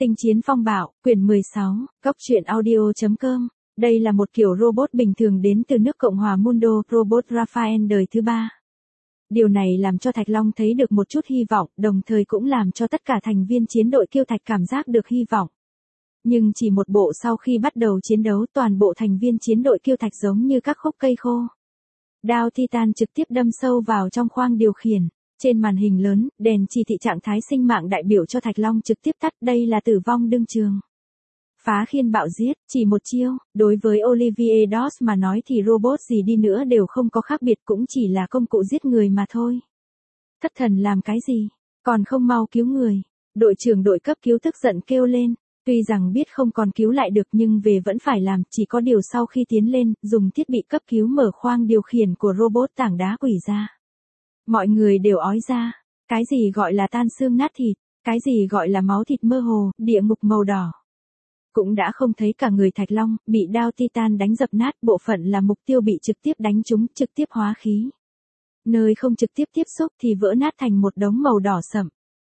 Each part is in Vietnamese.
Tinh chiến phong bạo, quyển 16, Góc truyện audio.com. Đây là một kiểu robot bình thường đến từ nước Cộng hòa Mundo, robot Raphael đời thứ 3. Điều này làm cho Thạch Long thấy được một chút hy vọng, đồng thời cũng làm cho tất cả thành viên chiến đội Kiêu Thạch cảm giác được hy vọng. Nhưng chỉ một bộ sau khi bắt đầu chiến đấu, toàn bộ thành viên chiến đội Kiêu Thạch giống như các khúc cây khô. Đao Titan trực tiếp đâm sâu vào trong khoang điều khiển. Trên màn hình lớn, đèn chỉ thị trạng thái sinh mạng đại biểu cho Thạch Long trực tiếp tắt, đây là tử vong đương trường. Phá khiên bạo giết, chỉ một chiêu, đối với Olivier Doss mà nói thì robot gì đi nữa đều không có khác biệt, cũng chỉ là công cụ giết người mà thôi. Thất thần làm cái gì, còn không mau cứu người. Đội trưởng đội cấp cứu tức giận kêu lên, tuy rằng biết không còn cứu lại được nhưng về vẫn phải làm, chỉ có điều sau khi tiến lên, dùng thiết bị cấp cứu mở khoang điều khiển của robot tảng đá quỷ ra. Mọi người đều ói ra, cái gì gọi là tan xương nát thịt, cái gì gọi là máu thịt mơ hồ, địa ngục màu đỏ. Cũng đã không thấy cả người Thạch Long, bị đao Titan đánh dập nát, bộ phận là mục tiêu bị trực tiếp đánh trúng, trực tiếp hóa khí. Nơi không trực tiếp tiếp xúc thì vỡ nát thành một đống màu đỏ sậm.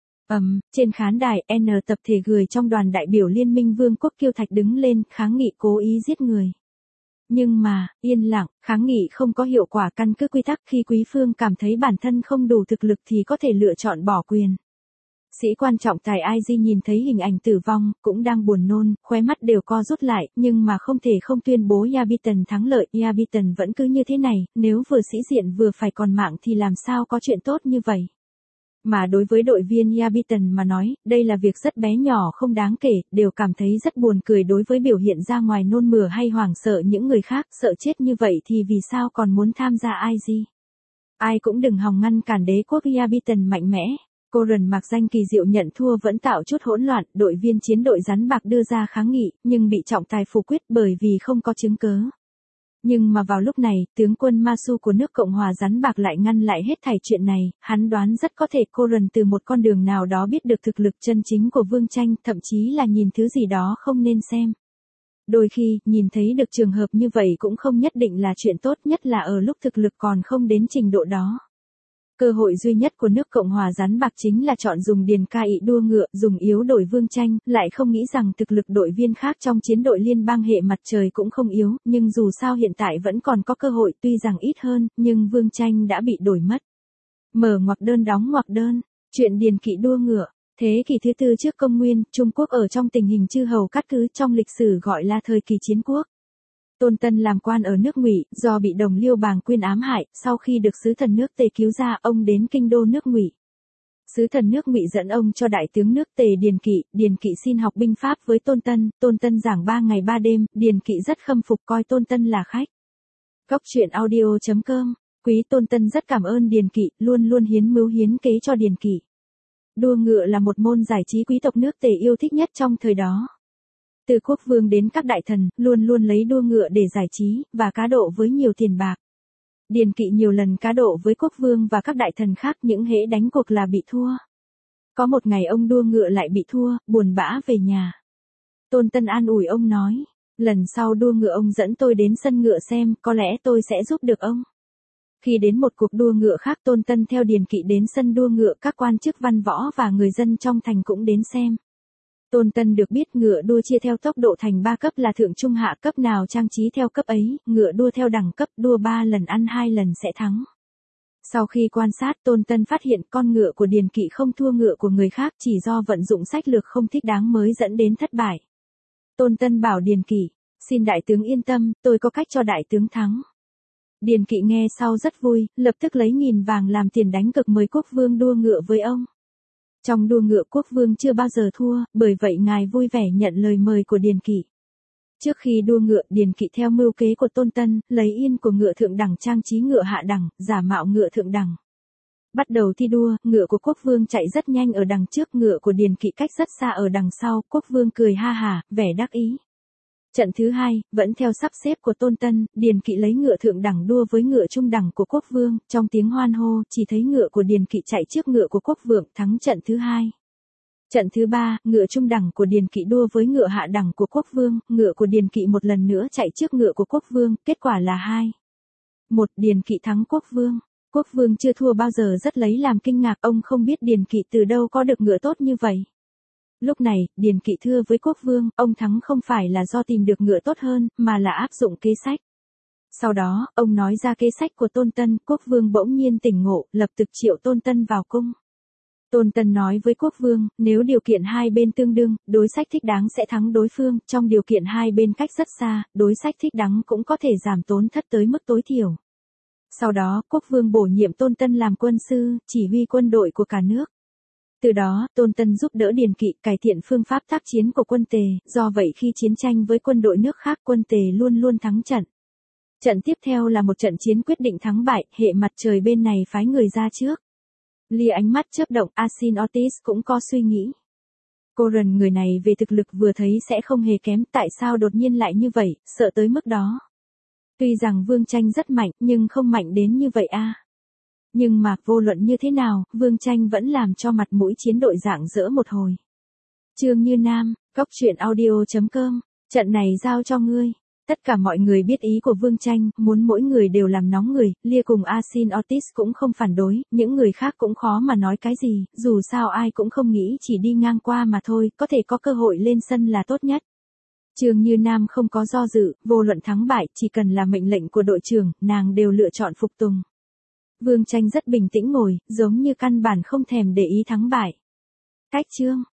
Trên khán đài, N tập thể người trong đoàn đại biểu Liên minh Vương quốc Kiêu Thạch đứng lên, kháng nghị cố ý giết người. Nhưng mà, yên lặng, kháng nghị không có hiệu quả, căn cứ quy tắc khi quý phương cảm thấy bản thân không đủ thực lực thì có thể lựa chọn bỏ quyền. Sĩ quan trọng tài IG nhìn thấy hình ảnh tử vong, cũng đang buồn nôn, khóe mắt đều co rút lại, nhưng mà không thể không tuyên bố Yabiton thắng lợi. Yabiton vẫn cứ như thế này, nếu vừa sĩ diện vừa phải còn mạng thì làm sao có chuyện tốt như vậy. Mà đối với đội viên Yabiton mà nói, đây là việc rất bé nhỏ không đáng kể, đều cảm thấy rất buồn cười đối với biểu hiện ra ngoài nôn mửa hay hoảng sợ những người khác, sợ chết như vậy thì vì sao còn muốn tham gia IG. Ai cũng đừng hòng ngăn cản đế quốc Yabiton mạnh mẽ. Coran mặc danh kỳ diệu nhận thua vẫn tạo chút hỗn loạn, đội viên chiến đội rắn bạc đưa ra kháng nghị, nhưng bị trọng tài phủ quyết bởi vì không có chứng cớ. Nhưng mà vào lúc này, tướng quân Masu của nước Cộng hòa rắn bạc lại ngăn lại hết thảy chuyện này, hắn đoán rất có thể Coran từ một con đường nào đó biết được thực lực chân chính của Vương Tranh, thậm chí là nhìn thứ gì đó không nên xem. Đôi khi, nhìn thấy được trường hợp như vậy cũng không nhất định là chuyện tốt, nhất là ở lúc thực lực còn không đến trình độ đó. Cơ hội duy nhất của nước Cộng hòa rắn bạc chính là chọn dùng Điền Ca Ị đua ngựa, dùng yếu đổi Vương Tranh, lại không nghĩ rằng thực lực đội viên khác trong chiến đội liên bang hệ mặt trời cũng không yếu, nhưng dù sao hiện tại vẫn còn có cơ hội, tuy rằng ít hơn, nhưng Vương Tranh đã bị đổi mất. Mở ngoặc đơn đóng ngoặc đơn, chuyện Điền Kỵ đua ngựa. Thế kỷ thứ 4 trước công nguyên, Trung Quốc ở trong tình hình chư hầu cát cứ, trong lịch sử gọi là thời kỳ chiến quốc. Tôn Tân làm quan ở nước Ngụy, do bị đồng liêu Bàng Quyên ám hại, sau khi được sứ thần nước Tề cứu ra, ông đến kinh đô nước Ngụy. Sứ thần nước Ngụy dẫn ông cho đại tướng nước Tề Điền Kỵ xin học binh pháp với Tôn Tân giảng 3 ngày 3 đêm, Điền Kỵ rất khâm phục, coi Tôn Tân là khách. Góc truyện audio.com, quý Tôn Tân rất cảm ơn Điền Kỵ, luôn luôn hiến mưu hiến kế cho Điền Kỵ. Đua ngựa là một môn giải trí quý tộc nước Tề yêu thích nhất trong thời đó. Từ quốc vương đến các đại thần, luôn luôn lấy đua ngựa để giải trí, và cá độ với nhiều tiền bạc. Điền Kỵ nhiều lần cá độ với quốc vương và các đại thần khác, những hễ đánh cuộc là bị thua. Có một ngày ông đua ngựa lại bị thua, buồn bã về nhà. Tôn Tân an ủi ông nói, lần sau đua ngựa ông dẫn tôi đến sân ngựa xem, có lẽ tôi sẽ giúp được ông. Khi đến một cuộc đua ngựa khác, Tôn Tân theo Điền Kỵ đến sân đua ngựa, các quan chức văn võ và người dân trong thành cũng đến xem. Tôn Tân được biết ngựa đua chia theo tốc độ thành 3 cấp là thượng trung hạ, cấp nào trang trí theo cấp ấy, ngựa đua theo đẳng cấp, đua 3 lần ăn 2 lần sẽ thắng. Sau khi quan sát, Tôn Tân phát hiện con ngựa của Điền Kỵ không thua ngựa của người khác, chỉ do vận dụng sách lược không thích đáng mới dẫn đến thất bại. Tôn Tân bảo Điền Kỵ, xin đại tướng yên tâm, tôi có cách cho đại tướng thắng. Điền Kỵ nghe sau rất vui, lập tức lấy 1000 vàng làm tiền đánh cược mời quốc vương đua ngựa với ông. Trong đua ngựa quốc vương chưa bao giờ thua, bởi vậy ngài vui vẻ nhận lời mời của Điền Kỵ. Trước khi đua ngựa, Điền Kỵ theo mưu kế của Tôn Tân, lấy yên của ngựa thượng đẳng trang trí ngựa hạ đẳng, giả mạo ngựa thượng đẳng. Bắt đầu thi đua, ngựa của quốc vương chạy rất nhanh ở đằng trước, ngựa của Điền Kỵ cách rất xa ở đằng sau, quốc vương cười ha hả, vẻ đắc ý. Trận thứ 2, vẫn theo sắp xếp của Tôn Tân, Điền Kỵ lấy ngựa thượng đẳng đua với ngựa trung đẳng của quốc vương, trong tiếng hoan hô, chỉ thấy ngựa của Điền Kỵ chạy trước ngựa của quốc vương, thắng trận thứ 2. Trận thứ 3, ngựa trung đẳng của Điền Kỵ đua với ngựa hạ đẳng của quốc vương, ngựa của Điền Kỵ một lần nữa chạy trước ngựa của quốc vương, kết quả là 2-1, Điền Kỵ thắng quốc vương. Quốc vương chưa thua bao giờ rất lấy làm kinh ngạc, ông không biết Điền Kỵ từ đâu có được ngựa tốt như vậy. Lúc này, Điền Kỵ thưa với quốc vương, ông thắng không phải là do tìm được ngựa tốt hơn, mà là áp dụng kế sách. Sau đó, ông nói ra kế sách của Tôn Tân, quốc vương bỗng nhiên tỉnh ngộ, lập tức triệu Tôn Tân vào cung. Tôn Tân nói với quốc vương, nếu điều kiện hai bên tương đương, đối sách thích đáng sẽ thắng đối phương, trong điều kiện hai bên cách rất xa, đối sách thích đáng cũng có thể giảm tổn thất tới mức tối thiểu. Sau đó, quốc vương bổ nhiệm Tôn Tân làm quân sư, chỉ huy quân đội của cả nước. Từ đó, Tôn Tân giúp đỡ Điền Kỵ cải thiện phương pháp tác chiến của quân Tề, do vậy khi chiến tranh với quân đội nước khác quân Tề luôn luôn thắng trận. Trận tiếp theo là một trận chiến quyết định thắng bại, hệ mặt trời bên này phái người ra trước. Lia ánh mắt chớp động, Asin Otis cũng có suy nghĩ. Coran người này về thực lực vừa thấy sẽ không hề kém, tại sao đột nhiên lại như vậy, sợ tới mức đó. Tuy rằng Vương Tranh rất mạnh, nhưng không mạnh đến như vậy a. Nhưng mà, vô luận như thế nào, Vương Tranh vẫn làm cho mặt mũi chiến đội rạng rỡ một hồi. Trương Như Nam, Cóc Truyện Audio.com, trận này giao cho ngươi. Tất cả mọi người biết ý của Vương Tranh, muốn mỗi người đều làm nóng người, Lia cùng Asin Otis cũng không phản đối, những người khác cũng khó mà nói cái gì, dù sao ai cũng không nghĩ chỉ đi ngang qua mà thôi, có thể có cơ hội lên sân là tốt nhất. Trương Như Nam không có do dự, vô luận thắng bại, chỉ cần là mệnh lệnh của đội trưởng, nàng đều lựa chọn phục tùng. Vương Tranh rất bình tĩnh ngồi, giống như căn bản không thèm để ý thắng bại. Cách chương